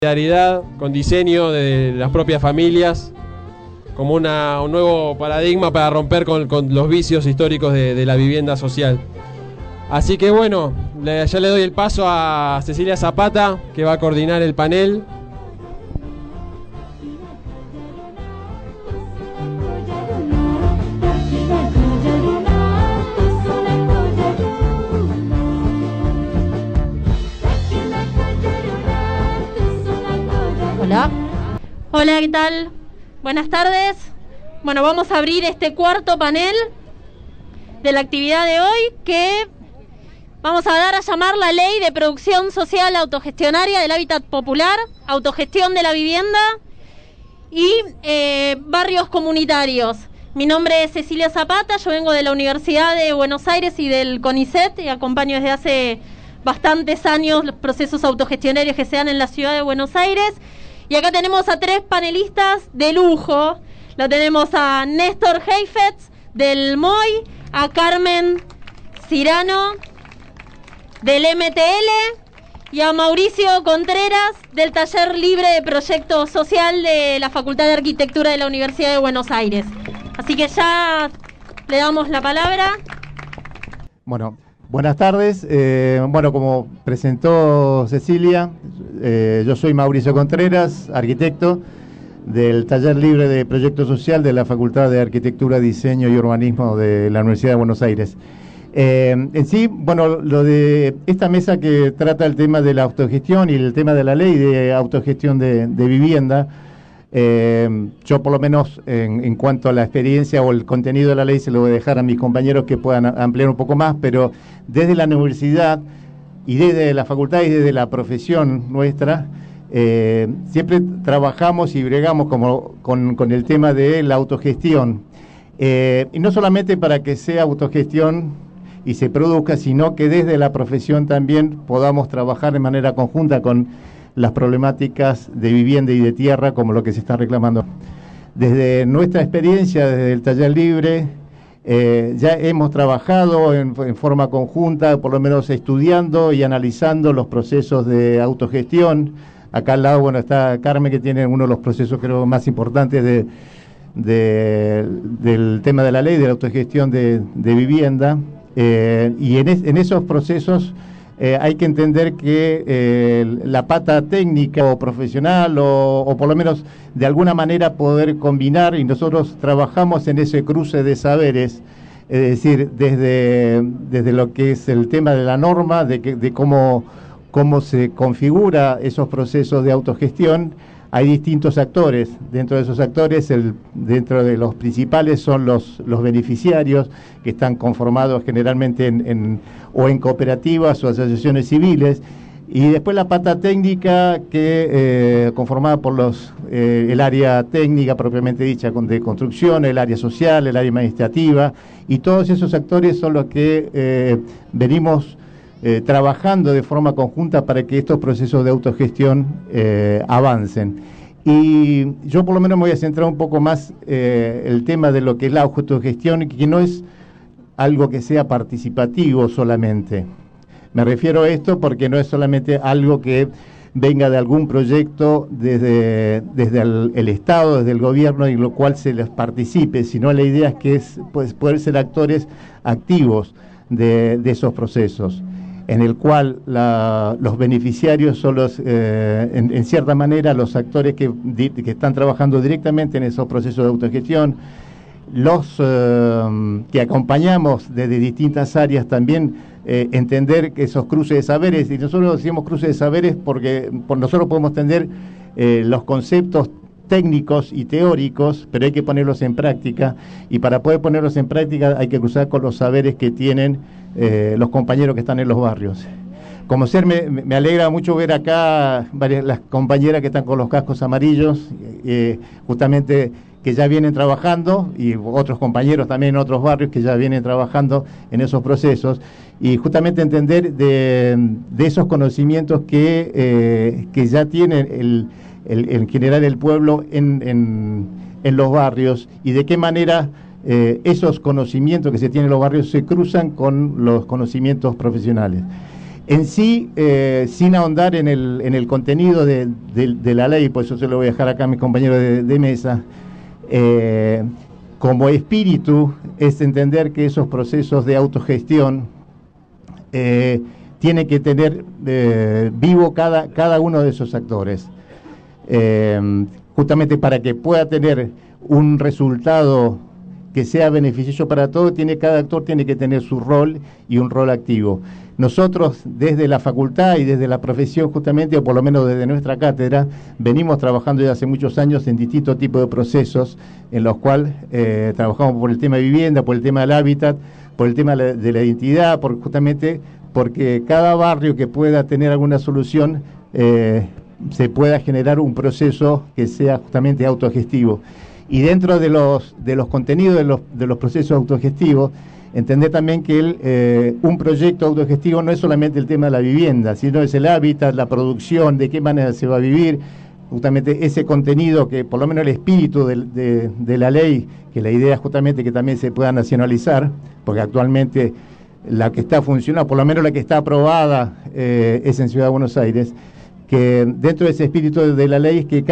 solidaridad, con diseño de las propias familias, como un nuevo paradigma para romper con los vicios históricos de la vivienda social. Así que bueno, ya le doy el paso a Cecilia Zapata, que va a coordinar el panel. Hola, ¿qué tal? Buenas tardes. Bueno, vamos a abrir este cuarto panel de la actividad de hoy, que vamos a dar a llamar la Ley de Producción Social Autogestionaria del Hábitat Popular, Autogestión de la Vivienda y Barrios Comunitarios. Mi nombre es Cecilia Zapata, yo vengo de la Universidad de Buenos Aires y del CONICET y acompaño desde hace bastantes años los procesos autogestionarios que se dan en la ciudad de Buenos Aires. Y acá tenemos a tres panelistas de lujo. Lo tenemos a Néstor Heifetz del MOI, a Carmen Cirano del MTL y a Mauricio Contreras del Taller Libre de Proyecto Social de la Facultad de Arquitectura de la Universidad de Buenos Aires. Así que ya le damos la palabra. Bueno, buenas tardes. Bueno, como presentó Cecilia, yo soy Mauricio Contreras, arquitecto del Taller Libre de Proyecto Social de la Facultad de Arquitectura, Diseño y Urbanismo de la Universidad de Buenos Aires. En sí, bueno, lo de esta mesa que trata el tema de la autogestión y el tema de la ley de autogestión de vivienda, yo por lo menos en cuanto a la experiencia o el contenido de la ley se lo voy a dejar a mis compañeros que puedan ampliar un poco más, pero desde la universidad y desde la facultad y desde la profesión nuestra, siempre trabajamos y bregamos con el tema de la autogestión. Y no solamente para que sea autogestión y se produzca, sino que desde la profesión también podamos trabajar de manera conjunta con las problemáticas de vivienda y de tierra, como lo que se está reclamando. Desde nuestra experiencia, desde el Taller Libre, ya hemos trabajado en forma conjunta, por lo menos estudiando y analizando los procesos de autogestión. Acá al lado, bueno, está Carmen, que tiene uno de los procesos, creo, más importantes del tema de la ley de la autogestión de vivienda. Y en esos procesos hay que entender que la pata técnica o profesional o por lo menos de alguna manera poder combinar, y nosotros trabajamos en ese cruce de saberes, es decir, desde lo que es el tema de la norma, de cómo se configura esos procesos de autogestión. Hay distintos actores. Dentro de esos actores, dentro de los principales son los beneficiarios, que están conformados generalmente o en cooperativas o asociaciones civiles. Y después la pata técnica, que conformada por el área técnica propiamente dicha, de construcción, el área social, el área administrativa, y todos esos actores son los que venimos trabajando de forma conjunta para que estos procesos de autogestión avancen. Y yo por lo menos me voy a centrar un poco más el tema de lo que es la autogestión, que no es algo que sea participativo solamente. Me refiero a esto porque no es solamente algo que venga de algún proyecto desde el Estado, desde el gobierno, y lo cual se les participe, sino la idea es que poder ser actores activos de esos procesos, en el cual los beneficiarios son en cierta manera los actores que están trabajando directamente en esos procesos de autogestión, los que acompañamos desde distintas áreas también, entender que esos cruces de saberes, y nosotros decimos cruces de saberes porque nosotros podemos entender los conceptos técnicos y teóricos, pero hay que ponerlos en práctica, y para poder ponerlos en práctica hay que cruzar con los saberes que tienen los compañeros que están en los barrios. Como ser, me alegra mucho ver acá las compañeras que están con los cascos amarillos, justamente que ya vienen trabajando, y otros compañeros también en otros barrios que ya vienen trabajando en esos procesos, y justamente entender de esos conocimientos que ya tienen en general el pueblo en los barrios, y de qué manera esos conocimientos que se tienen en los barrios se cruzan con los conocimientos profesionales. En sí, sin ahondar en el contenido de la ley, por eso se lo voy a dejar acá a mis compañeros de mesa, como espíritu es entender que esos procesos de autogestión tienen que tener vivo cada uno de esos actores, justamente para que pueda tener un resultado que sea beneficioso para todos. Cada actor tiene que tener su rol y un rol activo. Nosotros desde la facultad y desde la profesión justamente, o por lo menos desde nuestra cátedra, venimos trabajando desde hace muchos años en distintos tipos de procesos en los cuales trabajamos por el tema de vivienda, por el tema del hábitat, por el tema de la identidad, justamente porque cada barrio que pueda tener alguna solución se pueda generar un proceso que sea justamente autogestivo. Y dentro de los contenidos de los procesos autogestivos, entender también que un proyecto autogestivo no es solamente el tema de la vivienda, sino es el hábitat, la producción, de qué manera se va a vivir, justamente ese contenido que por lo menos el espíritu de la ley, que la idea es justamente que también se pueda nacionalizar, porque actualmente la que está funcionando, por lo menos la que está aprobada es en Ciudad de Buenos Aires, que dentro de ese espíritu de la ley es que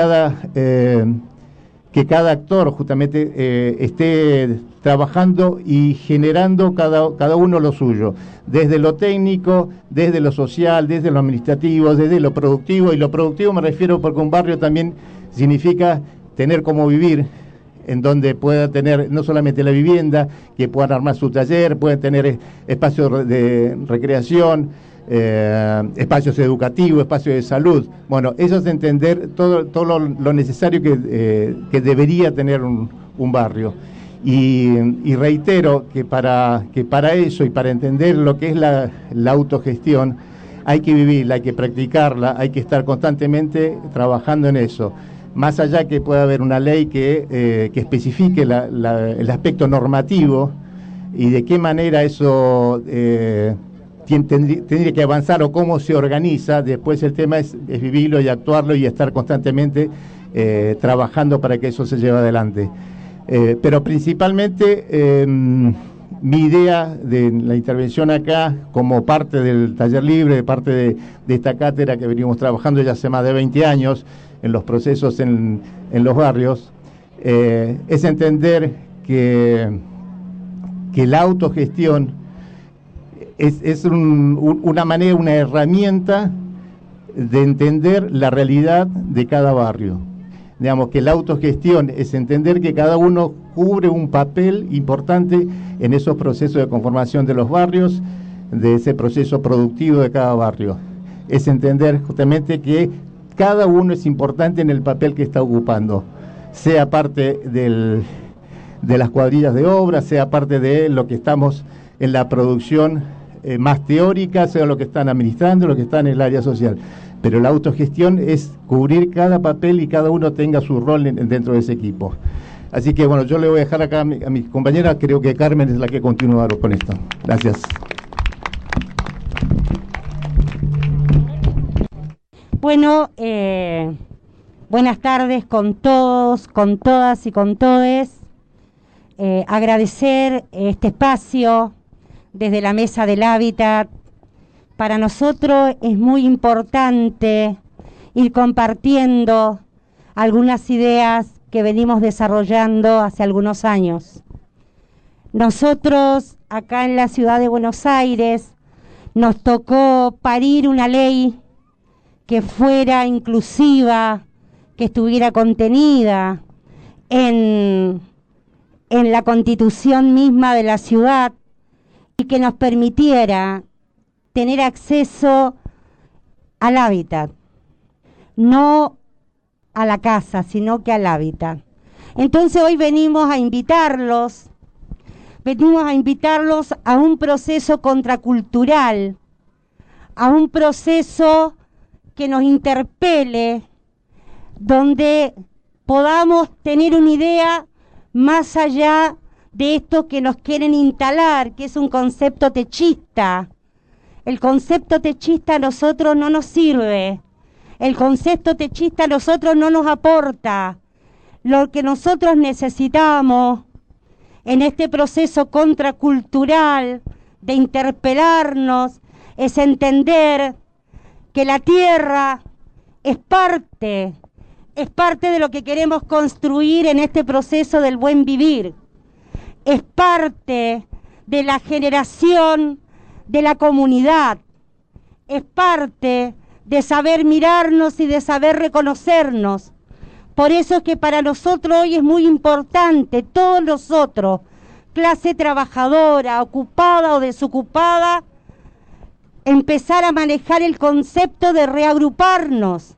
cada actor justamente esté trabajando y generando cada uno lo suyo, desde lo técnico, desde lo social, desde lo administrativo, desde lo productivo. Y lo productivo me refiero porque un barrio también significa tener cómo vivir, en donde pueda tener no solamente la vivienda, que puedan armar su taller, pueden tener espacios de recreación, espacios educativos, espacios de salud. Bueno, eso es entender todo lo necesario que debería tener un barrio. Y reitero que para eso y para entender lo que es la autogestión, hay que vivirla, hay que practicarla, hay que estar constantemente trabajando en eso. Más allá que pueda haber una ley que especifique el aspecto normativo y de qué manera eso tendría que avanzar o cómo se organiza, después el tema es vivirlo y actuarlo y estar constantemente trabajando para que eso se lleve adelante. Pero principalmente mi idea de la intervención acá, como parte del taller libre, parte de esta cátedra que venimos trabajando ya hace más de 20 años en los procesos en los barrios, es entender que la autogestión es una manera, una herramienta de entender la realidad de cada barrio. Digamos que la autogestión es entender que cada uno cubre un papel importante en esos procesos de conformación de los barrios, de ese proceso productivo de cada barrio. Es entender justamente que cada uno es importante en el papel que está ocupando, sea parte de las cuadrillas de obra, sea parte de lo que estamos en la producción más teórica, sea lo que están administrando, lo que está en el área social. Pero la autogestión es cubrir cada papel y cada uno tenga su rol dentro de ese equipo. Así que bueno, yo le voy a dejar acá a mis compañeras, creo que Carmen es la que continúa con esto. Gracias. Bueno, buenas tardes con todos, con todas y con todes. Agradecer este espacio desde la Mesa del Hábitat. Para nosotros es muy importante ir compartiendo algunas ideas que venimos desarrollando hace algunos años. Nosotros, acá en la ciudad de Buenos Aires, nos tocó parir una ley que fuera inclusiva, que estuviera contenida en la Constitución misma de la ciudad y que nos permitiera tener acceso al hábitat, no a la casa, sino que al hábitat. Entonces hoy venimos a invitarlos a un proceso contracultural, a un proceso que nos interpele, donde podamos tener una idea más allá de esto que nos quieren instalar, que es un concepto techista. El concepto techista a nosotros no nos sirve. El concepto techista a nosotros no nos aporta. Lo que nosotros necesitamos en este proceso contracultural de interpelarnos es entender que la tierra es parte de lo que queremos construir en este proceso del buen vivir, es parte de la generación de la comunidad, es parte de saber mirarnos y de saber reconocernos. Por eso es que para nosotros hoy es muy importante, todos nosotros, clase trabajadora, ocupada o desocupada, empezar a manejar el concepto de reagruparnos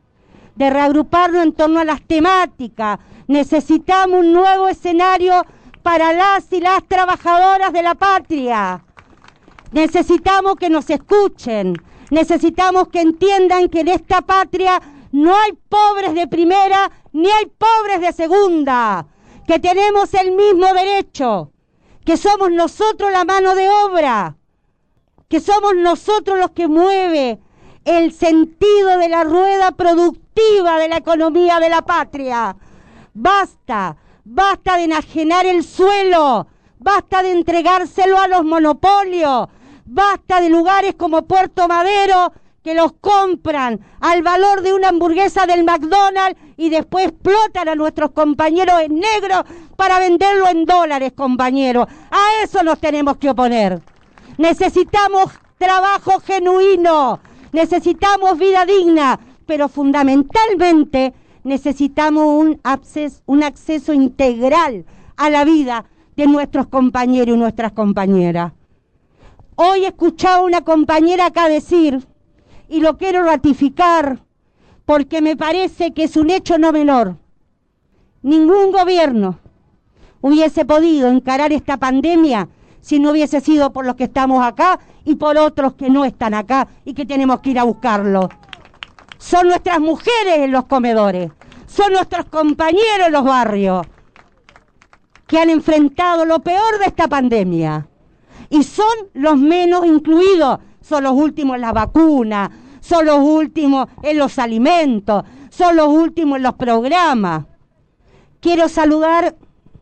en torno a las temáticas. Necesitamos un nuevo escenario para las y las trabajadoras de la patria. Necesitamos que nos escuchen, necesitamos que entiendan que en esta patria no hay pobres de primera ni hay pobres de segunda, que tenemos el mismo derecho, que somos nosotros la mano de obra, que somos nosotros los que mueve el sentido de la rueda productiva de la economía de la patria. Basta de enajenar el suelo, basta de entregárselo a los monopolios, basta de lugares como Puerto Madero que los compran al valor de una hamburguesa del McDonald's y después explotan a nuestros compañeros en negro para venderlo en dólares, compañeros. A eso nos tenemos que oponer. Necesitamos trabajo genuino, necesitamos vida digna, pero fundamentalmente necesitamos un acceso integral a la vida de nuestros compañeros y nuestras compañeras. Hoy he escuchado a una compañera acá decir, y lo quiero ratificar, porque me parece que es un hecho no menor, ningún gobierno hubiese podido encarar esta pandemia si no hubiese sido por los que estamos acá y por otros que no están acá y que tenemos que ir a buscarlos. Son nuestras mujeres en los comedores, son nuestros compañeros en los barrios que han enfrentado lo peor de esta pandemia y son los menos incluidos, son los últimos en las vacunas, son los últimos en los alimentos, son los últimos en los programas. Quiero saludar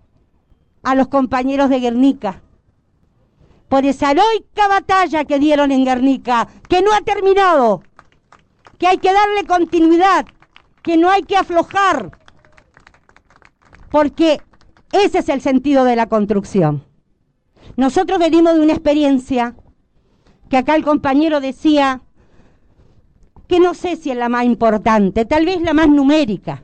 a los compañeros de Guernica por esa heroica batalla que dieron en Guernica, que no ha terminado, que hay que darle continuidad, que no hay que aflojar, porque ese es el sentido de la construcción. Nosotros venimos de una experiencia que acá el compañero decía que no sé si es la más importante, tal vez la más numérica,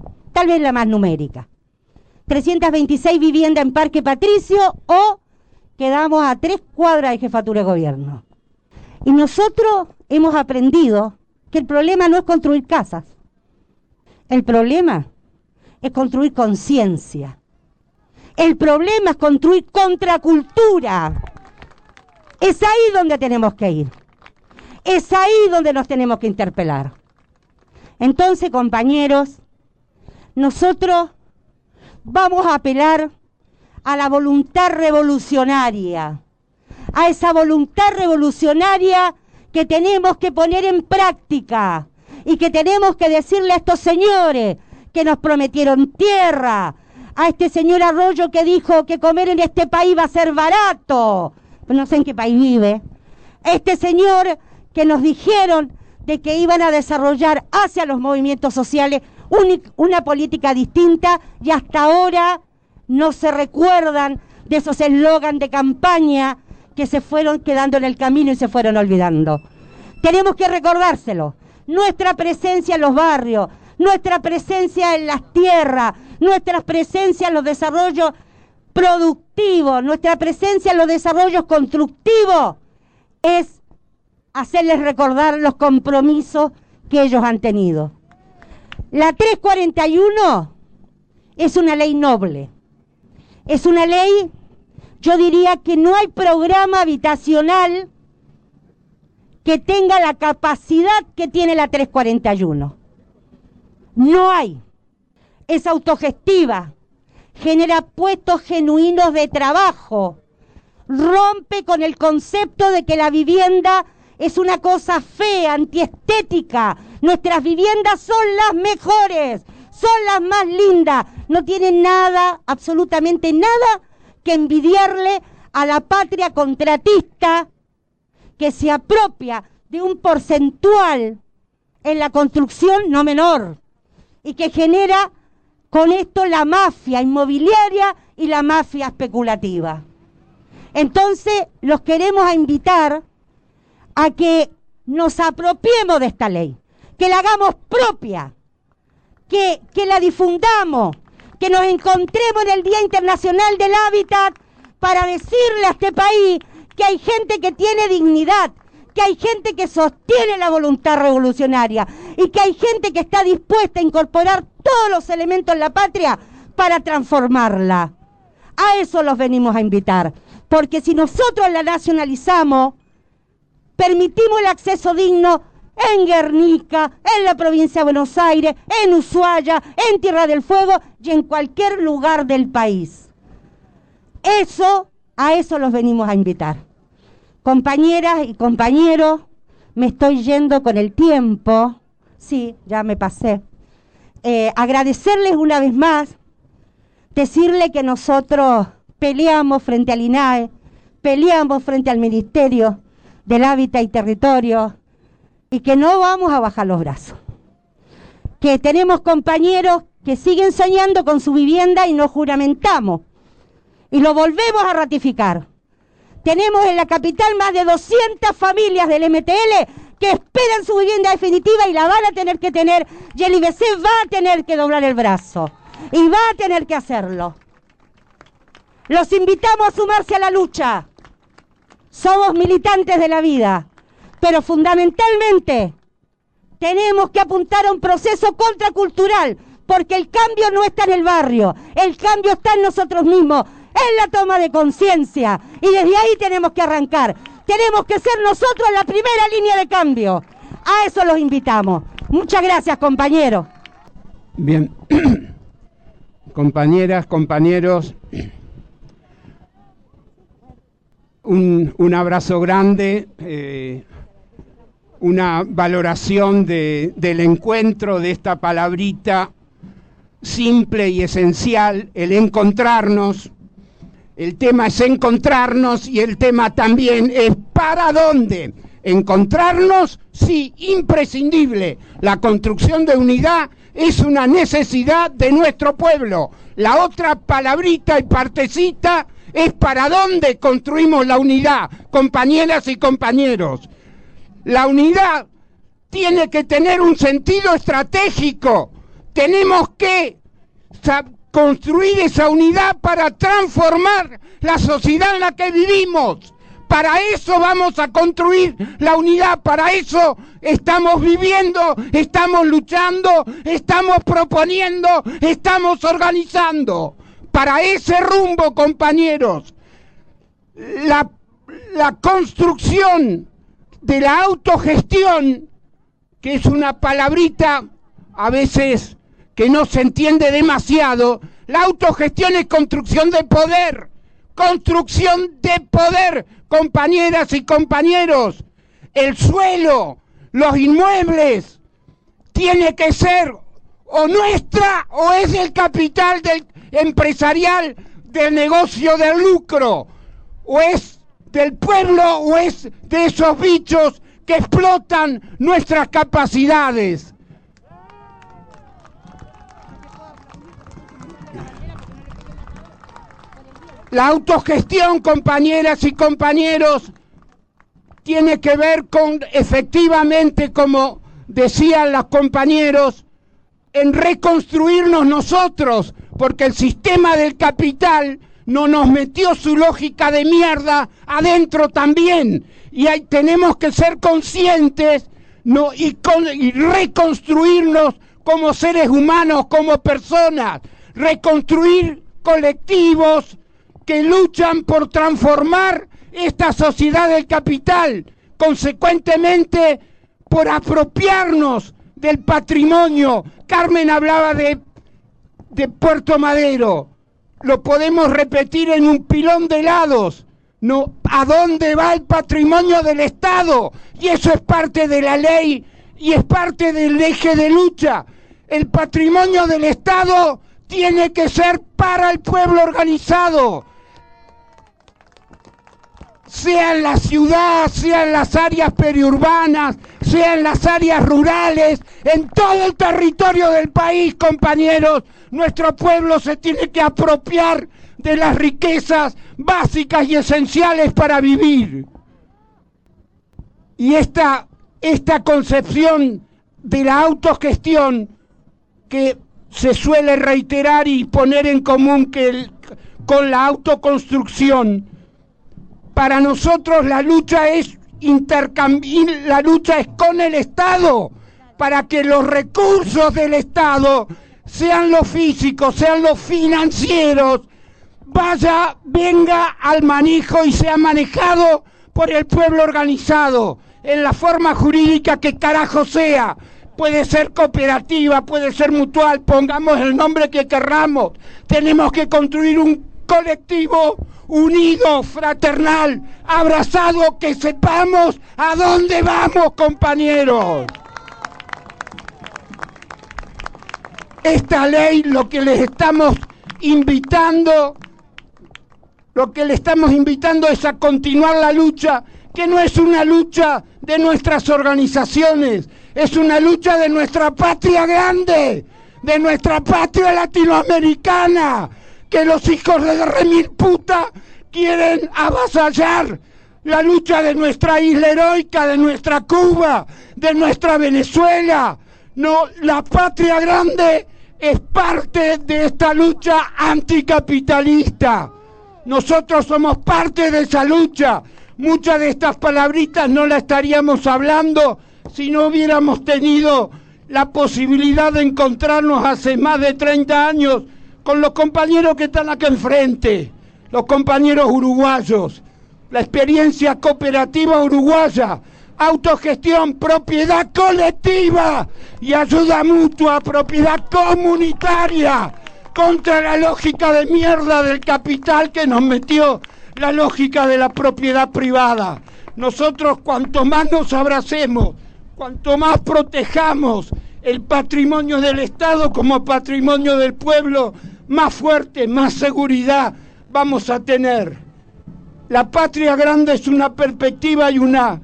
326 viviendas en Parque Patricio o quedamos a 3 cuadras de Jefatura de Gobierno. Y nosotros hemos aprendido que el problema no es construir casas, el problema es construir conciencia, el problema es construir contracultura. Es ahí donde tenemos que ir, es ahí donde nos tenemos que interpelar. Entonces, compañeros, nosotros vamos a apelar a la voluntad revolucionaria, a esa voluntad revolucionaria que tenemos que poner en práctica y que tenemos que decirle a estos señores que nos prometieron tierra, a este señor Arroyo que dijo que comer en este país va a ser barato, no sé en qué país vive, este señor que nos dijeron de que iban a desarrollar hacia los movimientos sociales una política distinta y hasta ahora no se recuerdan de esos eslogans de campaña que se fueron quedando en el camino y se fueron olvidando. Tenemos que recordárselo. Nuestra presencia en los barrios, nuestra presencia en las tierras, nuestra presencia en los desarrollos productivos, nuestra presencia en los desarrollos constructivos es hacerles recordar los compromisos que ellos han tenido. La 341 es una ley noble. Es una ley, yo diría que no hay programa habitacional que tenga la capacidad que tiene la 341. No hay. Es autogestiva, genera puestos genuinos de trabajo, rompe con el concepto de que la vivienda es una cosa fea, antiestética. Nuestras viviendas son las mejores, son las más lindas, no tienen nada, absolutamente nada que envidiarle a la patria contratista que se apropia de un porcentual en la construcción no menor y que genera con esto la mafia inmobiliaria y la mafia especulativa. Entonces los queremos invitar a que nos apropiemos de esta ley, que la hagamos propia, que la difundamos, que nos encontremos en el Día Internacional del Hábitat para decirle a este país que hay gente que tiene dignidad, que hay gente que sostiene la voluntad revolucionaria y que hay gente que está dispuesta a incorporar todos los elementos en la patria para transformarla. A eso los venimos a invitar, porque si nosotros la nacionalizamos, permitimos el acceso digno en Guernica, en la provincia de Buenos Aires, en Ushuaia, en Tierra del Fuego y en cualquier lugar del país. A eso los venimos a invitar. Compañeras y compañeros, me estoy yendo con el tiempo. Sí, ya me pasé. Agradecerles una vez más, decirle que nosotros peleamos frente al INAE, peleamos frente al Ministerio del Hábitat y Territorio y que no vamos a bajar los brazos. Que tenemos compañeros que siguen soñando con su vivienda y nos juramentamos y lo volvemos a ratificar. Tenemos en la capital más de 200 familias del MTL que esperan su vivienda definitiva y la van a tener que tener, y el IBC va a tener que doblar el brazo y va a tener que hacerlo. Los invitamos a sumarse a la lucha. Somos militantes de la vida, pero fundamentalmente tenemos que apuntar a un proceso contracultural, porque el cambio no está en el barrio, el cambio está en nosotros mismos, en la toma de conciencia, y desde ahí tenemos que arrancar. Tenemos que ser nosotros la primera línea de cambio. A eso los invitamos. Muchas gracias, compañeros. Bien, compañeras, compañeros, un abrazo grande, una valoración del encuentro, de esta palabrita simple y esencial, el encontrarnos. El tema es encontrarnos y el tema también es ¿para dónde? Encontrarnos, sí, imprescindible. La construcción de unidad es una necesidad de nuestro pueblo. La otra palabrita y partecita es ¿para dónde construimos la unidad? Compañeras y compañeros, la unidad tiene que tener un sentido estratégico. Tenemos que construir esa unidad para transformar la sociedad en la que vivimos. Para eso vamos a construir la unidad, para eso estamos viviendo, estamos luchando, estamos proponiendo, estamos organizando. Para ese rumbo, compañeros, la construcción de la autogestión, que es una palabrita a veces que no se entiende demasiado. La autogestión es construcción de poder, compañeras y compañeros. El suelo, los inmuebles, tiene que ser o nuestra o es del capital del empresarial, del negocio del lucro, o es del pueblo o es de esos bichos que explotan nuestras capacidades. La autogestión, compañeras y compañeros, tiene que ver con, efectivamente, como decían los compañeros, en reconstruirnos nosotros, porque el sistema del capital no nos metió su lógica de mierda adentro también. Y ahí tenemos que ser conscientes, ¿no? y reconstruirnos como seres humanos, como personas, reconstruir colectivos que luchan por transformar esta sociedad del capital, consecuentemente por apropiarnos del patrimonio. Carmen hablaba de Puerto Madero, lo podemos repetir en un pilón de helados, ¿no? ¿A dónde va el patrimonio del Estado? Y eso es parte de la ley y es parte del eje de lucha. El patrimonio del Estado tiene que ser para el pueblo organizado. sea en la ciudad, sea en las áreas periurbanas, sea en las áreas rurales, en todo el territorio del país, compañeros, nuestro pueblo se tiene que apropiar de las riquezas básicas y esenciales para vivir. Y esta concepción de la autogestión que se suele reiterar y poner en común con la autoconstrucción, para nosotros la lucha es la lucha es con el Estado, para que los recursos del Estado, sean los físicos, sean los financieros, venga al manejo y sea manejado por el pueblo organizado, en la forma jurídica que carajo sea. Puede ser cooperativa, puede ser mutual, pongamos el nombre que querramos. Tenemos que construir un colectivo unido, fraternal, abrazado, que sepamos a dónde vamos, compañeros. Esta ley lo que les estamos invitando es a continuar la lucha, que no es una lucha de nuestras organizaciones, es una lucha de nuestra patria grande, de nuestra patria latinoamericana, que los hijos de remil puta quieren avasallar. La lucha de nuestra isla heroica, de nuestra Cuba, de nuestra Venezuela. No, la patria grande es parte de esta lucha anticapitalista. Nosotros somos parte de esa lucha. Muchas de estas palabritas no las estaríamos hablando si no hubiéramos tenido la posibilidad de encontrarnos hace más de 30 años con los compañeros que están acá enfrente, los compañeros uruguayos, la experiencia cooperativa uruguaya, autogestión, propiedad colectiva y ayuda mutua, propiedad comunitaria, contra la lógica de mierda del capital que nos metió la lógica de la propiedad privada. Nosotros, cuanto más nos abracemos, cuanto más protejamos el patrimonio del Estado como patrimonio del pueblo, más fuerte, más seguridad vamos a tener. La patria grande es una perspectiva y una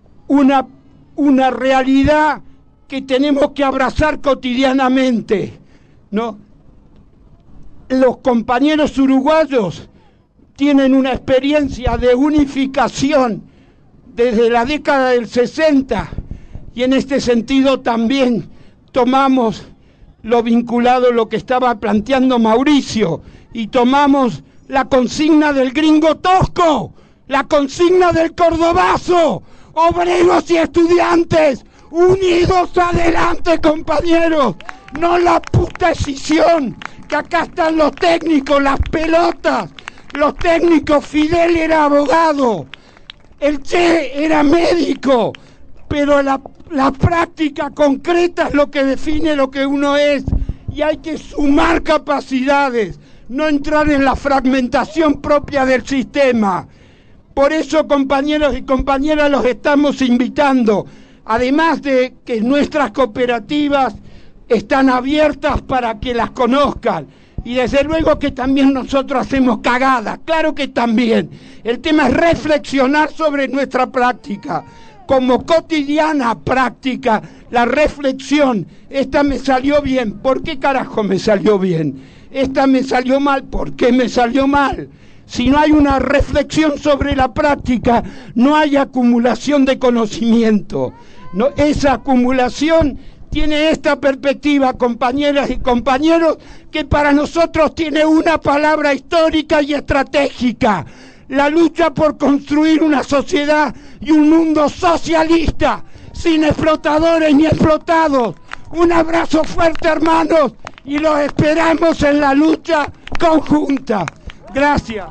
realidad que tenemos que abrazar cotidianamente, ¿no? Los compañeros uruguayos tienen una experiencia de unificación desde la década del 60 y en este sentido también tomamos lo vinculado a lo que estaba planteando Mauricio y tomamos la consigna del gringo tosco, la consigna del cordobazo, obreros y estudiantes, unidos adelante, compañeros, no la puta escisión, que acá están los técnicos, las pelotas, los técnicos. Fidel era abogado, el Che era médico, pero la práctica concreta es lo que define lo que uno es, y hay que sumar capacidades, no entrar en la fragmentación propia del sistema. Por eso, compañeros y compañeras, los estamos invitando, además de que nuestras cooperativas están abiertas para que las conozcan, y desde luego que también nosotros hacemos cagadas, claro que también. El tema es reflexionar sobre nuestra práctica, como cotidiana práctica, la reflexión. Esta me salió bien, ¿por qué carajo me salió bien? Esta me salió mal, ¿por qué me salió mal? Si no hay una reflexión sobre la práctica, no hay acumulación de conocimiento. No, esa acumulación tiene esta perspectiva, compañeras y compañeros, que para nosotros tiene una palabra histórica y estratégica: la lucha por construir una sociedad y un mundo socialista, sin explotadores ni explotados. Un abrazo fuerte, hermanos, y los esperamos en la lucha conjunta. Gracias.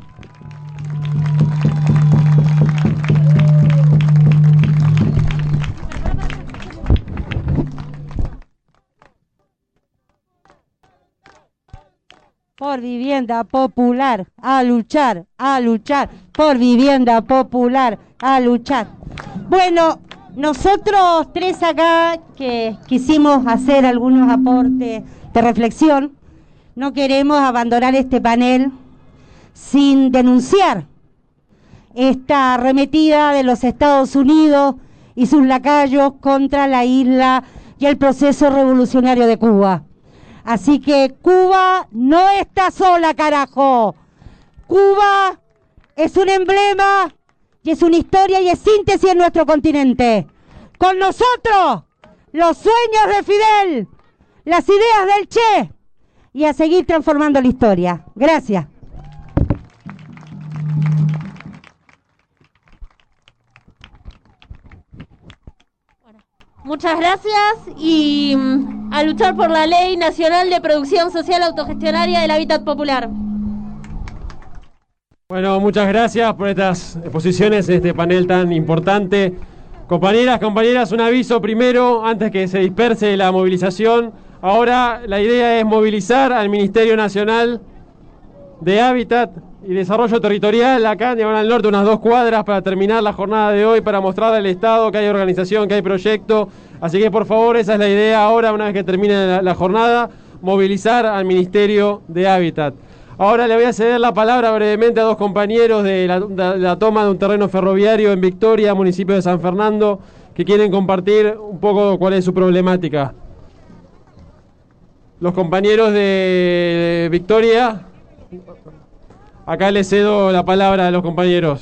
Por vivienda popular, a luchar, por vivienda popular, a luchar. Bueno, nosotros tres acá que quisimos hacer algunos aportes de reflexión, no queremos abandonar este panel sin denunciar esta arremetida de los Estados Unidos y sus lacayos contra la isla y el proceso revolucionario de Cuba. Así que Cuba no está sola, carajo. Cuba es un emblema y es una historia y es síntesis en nuestro continente. Con nosotros, los sueños de Fidel, las ideas del Che, y a seguir transformando la historia. Gracias. Muchas gracias y a luchar por la Ley Nacional de Producción Social Autogestionaria del Hábitat Popular. Bueno, muchas gracias por estas exposiciones, este panel tan importante. Compañeras, un aviso primero, antes que se disperse la movilización. Ahora la idea es movilizar al Ministerio Nacional de Hábitat y Desarrollo Territorial, acá en Diagonal Norte, unas 2 cuadras, para terminar la jornada de hoy, para mostrarle al Estado que hay organización, que hay proyecto. Así que por favor, esa es la idea ahora, una vez que termine la jornada, movilizar al Ministerio de Hábitat. Ahora le voy a ceder la palabra brevemente a 2 compañeros de la toma de un terreno ferroviario en Victoria, municipio de San Fernando, que quieren compartir un poco cuál es su problemática. Los compañeros de Victoria, acá les cedo la palabra a los compañeros.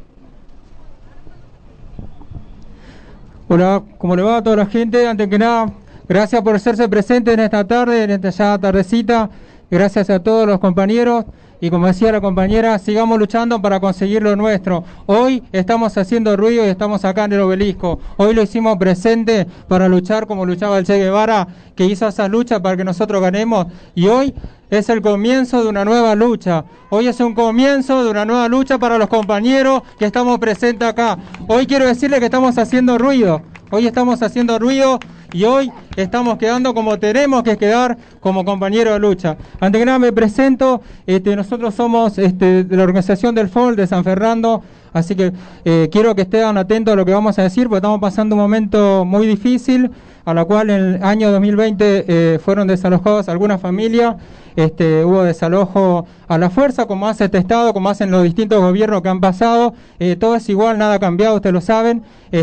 Hola, ¿cómo le va a toda la gente? Antes que nada, gracias por hacerse presente en esta tarde, en esta ya tardecita. Gracias a todos los compañeros y, como decía la compañera, sigamos luchando para conseguir lo nuestro. Hoy estamos haciendo ruido y estamos acá en el obelisco. Hoy lo hicimos presente para luchar como luchaba el Che Guevara, que hizo esa lucha para que nosotros ganemos. Y hoy es el comienzo de una nueva lucha. Hoy es un comienzo de una nueva lucha para los compañeros que estamos presentes acá. Hoy quiero decirles que estamos haciendo ruido. Hoy estamos haciendo ruido y hoy estamos quedando como tenemos que quedar como compañeros de lucha. Antes que nada me presento, nosotros somos de la organización del FOL de San Fernando, así que quiero que estén atentos a lo que vamos a decir, porque estamos pasando un momento muy difícil, a la cual en el año 2020 fueron desalojadas algunas familias. Hubo desalojo a la fuerza, como hace este Estado, como hacen los distintos gobiernos que han pasado. Todo es igual, nada ha cambiado, ustedes lo saben.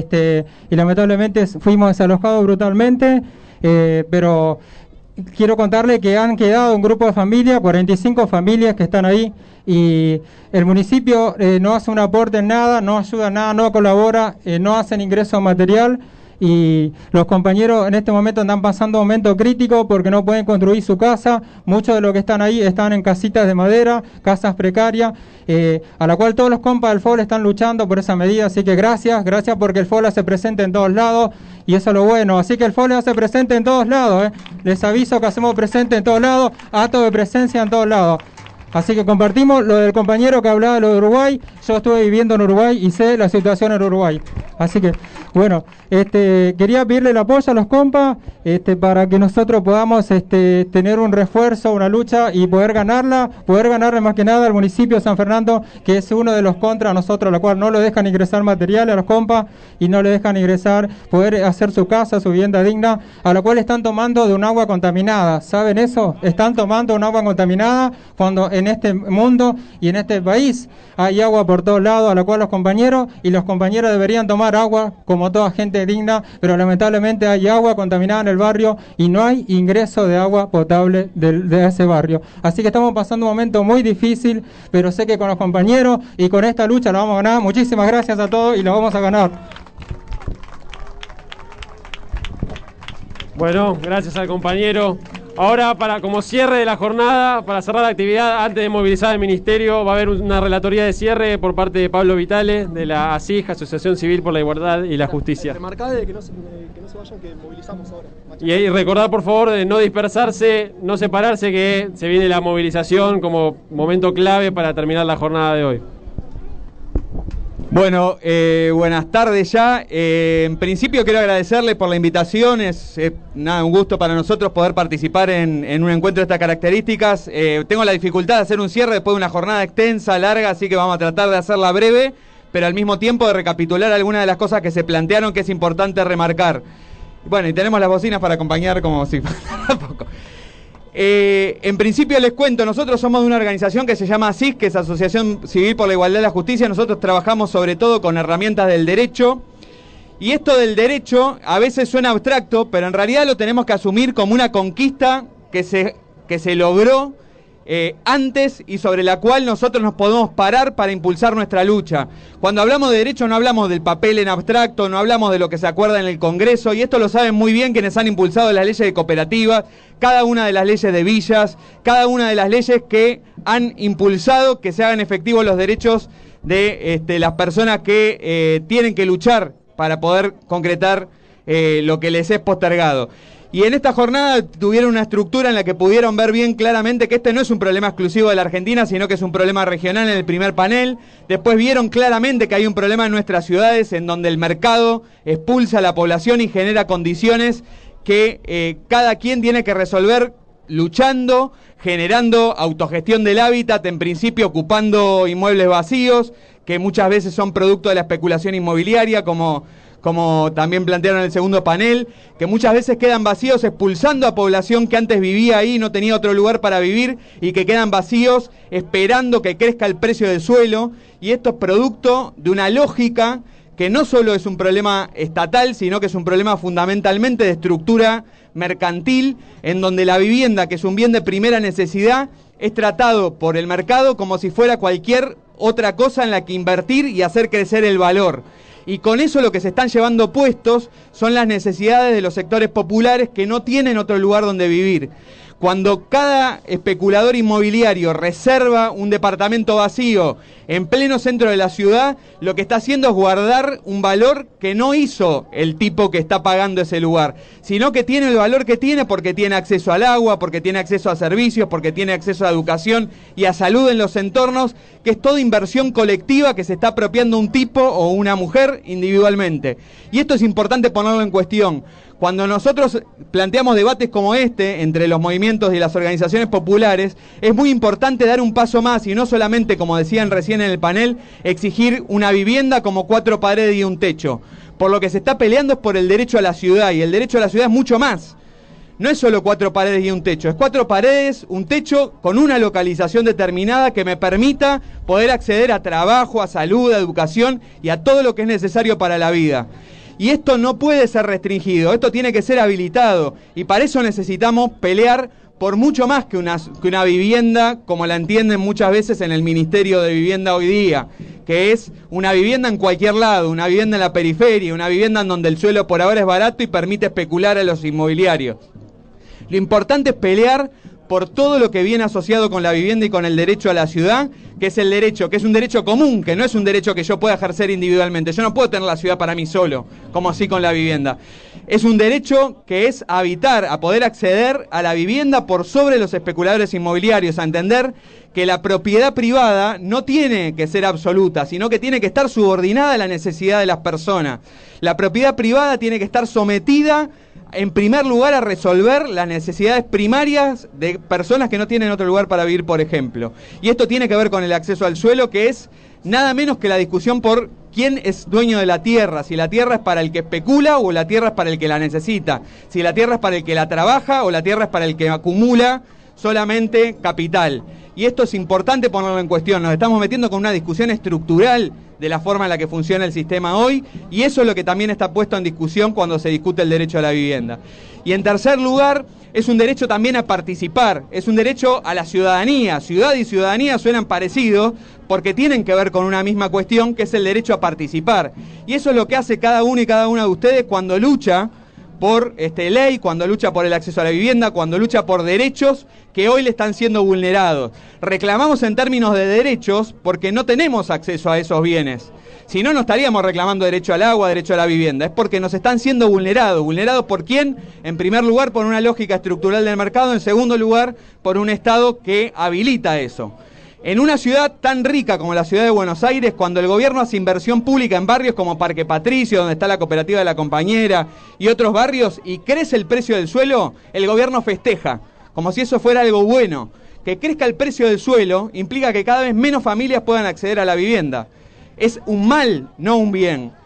Y lamentablemente fuimos desalojados brutalmente, pero quiero contarle que han quedado un grupo de familias, 45 familias que están ahí, y el municipio no hace un aporte en nada, no ayuda en nada, no colabora, no hacen ingreso material. Y los compañeros en este momento están pasando un momento crítico porque no pueden construir su casa. Muchos de los que están ahí están en casitas de madera, casas precarias, a la cual todos los compas del FOL están luchando por esa medida. Así que gracias porque el FOL hace presente en todos lados y eso es lo bueno. Así que el FOL hace presente en todos lados. Les aviso que hacemos presente en todos lados, actos de presencia en todos lados. Así que compartimos lo del compañero que hablaba de lo de Uruguay. Yo estuve viviendo en Uruguay y sé la situación en Uruguay. Así que, bueno, quería pedirle el apoyo a los compas para que nosotros podamos tener un refuerzo, una lucha y poder ganarle más que nada al municipio de San Fernando, que es uno de los contras a nosotros, la cual no le dejan ingresar materiales a los compas y no le dejan ingresar, poder hacer su casa, su vivienda digna, a la cual están tomando de un agua contaminada. ¿Saben eso? Están tomando un agua contaminada cuando en este mundo y en este país hay agua por todos lados, a la cual los compañeros y las compañeras deberían tomar agua como toda gente digna, pero lamentablemente hay agua contaminada en el barrio y no hay ingreso de agua potable de ese barrio. Así que estamos pasando un momento muy difícil, pero sé que con los compañeros y con esta lucha la vamos a ganar. Muchísimas gracias a todos y la vamos a ganar. Bueno, gracias al compañero. Ahora, como cierre de la jornada, para cerrar la actividad, antes de movilizar al Ministerio, va a haber una relatoría de cierre por parte de Pablo Vitale, de la ASIJ, Asociación Civil por la Igualdad y la Justicia. Remarcá de que no se vayan, que movilizamos ahora. Y recordar, por favor, de no dispersarse, no separarse, que se viene la movilización como momento clave para terminar la jornada de hoy. Bueno, buenas tardes ya. En principio quiero agradecerles por la invitación. Es un gusto para nosotros poder participar en un encuentro de estas características. Tengo la dificultad de hacer un cierre después de una jornada extensa, larga, así que vamos a tratar de hacerla breve, pero al mismo tiempo de recapitular algunas de las cosas que se plantearon que es importante remarcar. Bueno, y tenemos las bocinas para acompañar como si fuera poco. En principio les cuento, nosotros somos de una organización que se llama ACIS, que es Asociación Civil por la Igualdad y la Justicia. Nosotros trabajamos sobre todo con herramientas del derecho. Y esto del derecho a veces suena abstracto, pero en realidad lo tenemos que asumir como una conquista que se logró antes y sobre la cual nosotros nos podemos parar para impulsar nuestra lucha. Cuando hablamos de derecho no hablamos del papel en abstracto, no hablamos de lo que se acuerda en el Congreso, y esto lo saben muy bien quienes han impulsado las leyes de cooperativas, cada una de las leyes de villas, cada una de las leyes que han impulsado que se hagan efectivos los derechos de las personas que tienen que luchar para poder concretar lo que les es postergado. Y en esta jornada tuvieron una estructura en la que pudieron ver bien claramente que este no es un problema exclusivo de la Argentina, sino que es un problema regional en el primer panel. Después vieron claramente que hay un problema en nuestras ciudades en donde el mercado expulsa a la población y genera condiciones que cada quien tiene que resolver luchando, generando autogestión del hábitat, en principio ocupando inmuebles vacíos, que muchas veces son producto de la especulación inmobiliaria, como también plantearon en el segundo panel, que muchas veces quedan vacíos expulsando a población que antes vivía ahí, no tenía otro lugar para vivir, y que quedan vacíos esperando que crezca el precio del suelo. Y esto es producto de una lógica que no solo es un problema estatal, sino que es un problema fundamentalmente de estructura mercantil, en donde la vivienda, que es un bien de primera necesidad, es tratado por el mercado como si fuera cualquier otra cosa en la que invertir y hacer crecer el valor. Y con eso lo que se están llevando puestos son las necesidades de los sectores populares que no tienen otro lugar donde vivir. Cuando cada especulador inmobiliario reserva un departamento vacío en pleno centro de la ciudad, lo que está haciendo es guardar un valor que no hizo el tipo que está pagando ese lugar, sino que tiene el valor que tiene porque tiene acceso al agua, porque tiene acceso a servicios, porque tiene acceso a educación y a salud en los entornos, que es toda inversión colectiva que se está apropiando un tipo o una mujer individualmente. Y esto es importante ponerlo en cuestión. Cuando nosotros planteamos debates como este entre los movimientos y las organizaciones populares, es muy importante dar un paso más y no solamente, como decían recién en el panel, exigir una vivienda como 4 paredes y un techo. Por lo que se está peleando es por el derecho a la ciudad, y el derecho a la ciudad es mucho más. No es solo 4 paredes y un techo, es 4 paredes, un techo con una localización determinada que me permita poder acceder a trabajo, a salud, a educación y a todo lo que es necesario para la vida. Y esto no puede ser restringido, esto tiene que ser habilitado, y para eso necesitamos pelear por mucho más que una vivienda, como la entienden muchas veces en el Ministerio de Vivienda hoy día, que es una vivienda en cualquier lado, una vivienda en la periferia, una vivienda en donde el suelo por ahora es barato y permite especular a los inmobiliarios. Lo importante es pelear por todo lo que viene asociado con la vivienda y con el derecho a la ciudad, que es el derecho, que es un derecho común, que no es un derecho que yo pueda ejercer individualmente. Yo no puedo tener la ciudad para mí solo, como así con la vivienda. Es un derecho que es a habitar, a poder acceder a la vivienda por sobre los especuladores inmobiliarios, a entender que la propiedad privada no tiene que ser absoluta, sino que tiene que estar subordinada a la necesidad de las personas. La propiedad privada tiene que estar sometida en primer lugar a resolver las necesidades primarias de personas que no tienen otro lugar para vivir, por ejemplo. Y esto tiene que ver con el acceso al suelo, que es nada menos que la discusión por quién es dueño de la tierra, si la tierra es para el que especula o la tierra es para el que la necesita, si la tierra es para el que la trabaja o la tierra es para el que acumula solamente capital. Y esto es importante ponerlo en cuestión. Nos estamos metiendo con una discusión estructural de la forma en la que funciona el sistema hoy, y eso es lo que también está puesto en discusión cuando se discute el derecho a la vivienda. Y en tercer lugar, es un derecho también a participar, es un derecho a la ciudadanía. Ciudad y ciudadanía suenan parecidos porque tienen que ver con una misma cuestión, que es el derecho a participar. Y eso es lo que hace cada uno y cada una de ustedes cuando lucha por ley, cuando lucha por el acceso a la vivienda, cuando lucha por derechos que hoy le están siendo vulnerados. Reclamamos en términos de derechos porque no tenemos acceso a esos bienes. Si no, no estaríamos reclamando derecho al agua, derecho a la vivienda. Es porque nos están siendo vulnerados. ¿Vulnerados por quién? En primer lugar, por una lógica estructural del mercado. En segundo lugar, por un Estado que habilita eso. En una ciudad tan rica como la ciudad de Buenos Aires, cuando el gobierno hace inversión pública en barrios como Parque Patricio, donde está la cooperativa de la Compañera, y otros barrios, y crece el precio del suelo, el gobierno festeja, como si eso fuera algo bueno. Que crezca el precio del suelo implica que cada vez menos familias puedan acceder a la vivienda. Es un mal, no un bien.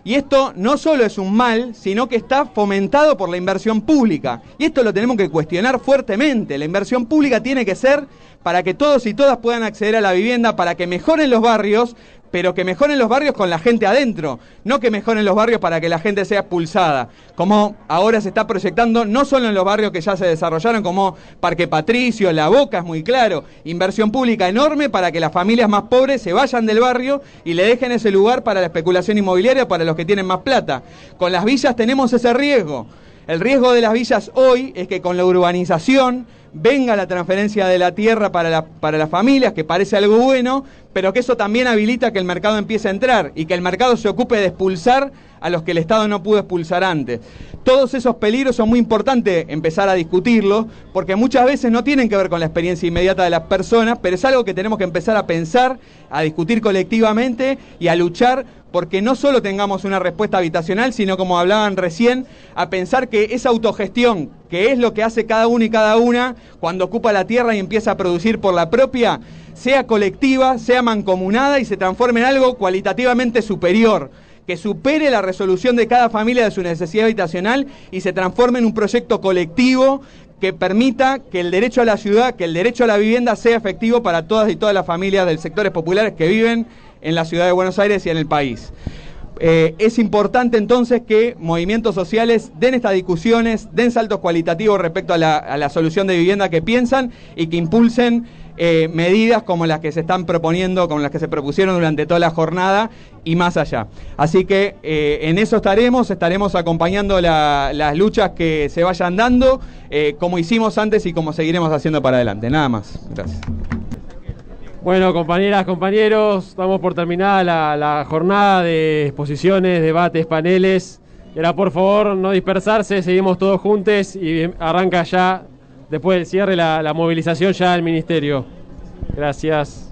Y esto no solo es un mal, sino que está fomentado por la inversión pública. Y esto lo tenemos que cuestionar fuertemente. La inversión pública tiene que ser para que todos y todas puedan acceder a la vivienda, para que mejoren los barrios, pero que mejoren los barrios con la gente adentro, no que mejoren los barrios para que la gente sea expulsada, como ahora se está proyectando no solo en los barrios que ya se desarrollaron, como Parque Patricio, La Boca, es muy claro, inversión pública enorme para que las familias más pobres se vayan del barrio y le dejen ese lugar para la especulación inmobiliaria, para los que tienen más plata. Con las villas tenemos ese riesgo. El riesgo de las villas hoy es que con la urbanización venga la transferencia de la tierra para las familias, que parece algo bueno, pero que eso también habilita que el mercado empiece a entrar y que el mercado se ocupe de expulsar a los que el Estado no pudo expulsar antes. Todos esos peligros son muy importantes empezar a discutirlos, porque muchas veces no tienen que ver con la experiencia inmediata de las personas, pero es algo que tenemos que empezar a pensar, a discutir colectivamente y a luchar porque no solo tengamos una respuesta habitacional, sino, como hablaban recién, a pensar que esa autogestión, que es lo que hace cada uno y cada una cuando ocupa la tierra y empieza a producir por la propia, sea colectiva, sea mancomunada y se transforme en algo cualitativamente superior, que supere la resolución de cada familia de su necesidad habitacional y se transforme en un proyecto colectivo que permita que el derecho a la ciudad, que el derecho a la vivienda sea efectivo para todas y todas las familias de sectores populares que viven en la ciudad de Buenos Aires y en el país. Es importante entonces que movimientos sociales den estas discusiones, den saltos cualitativos respecto a la solución de vivienda que piensan y que impulsen medidas como las que se están proponiendo, como las que se propusieron durante toda la jornada y más allá. Así que en eso estaremos acompañando las luchas que se vayan dando, como hicimos antes y como seguiremos haciendo para adelante. Nada más. Gracias. Bueno, compañeras, compañeros, estamos por terminar la jornada de exposiciones, debates, paneles. Y ahora, por favor, no dispersarse, seguimos todos juntos y arranca ya, después del cierre, la movilización ya del Ministerio. Gracias.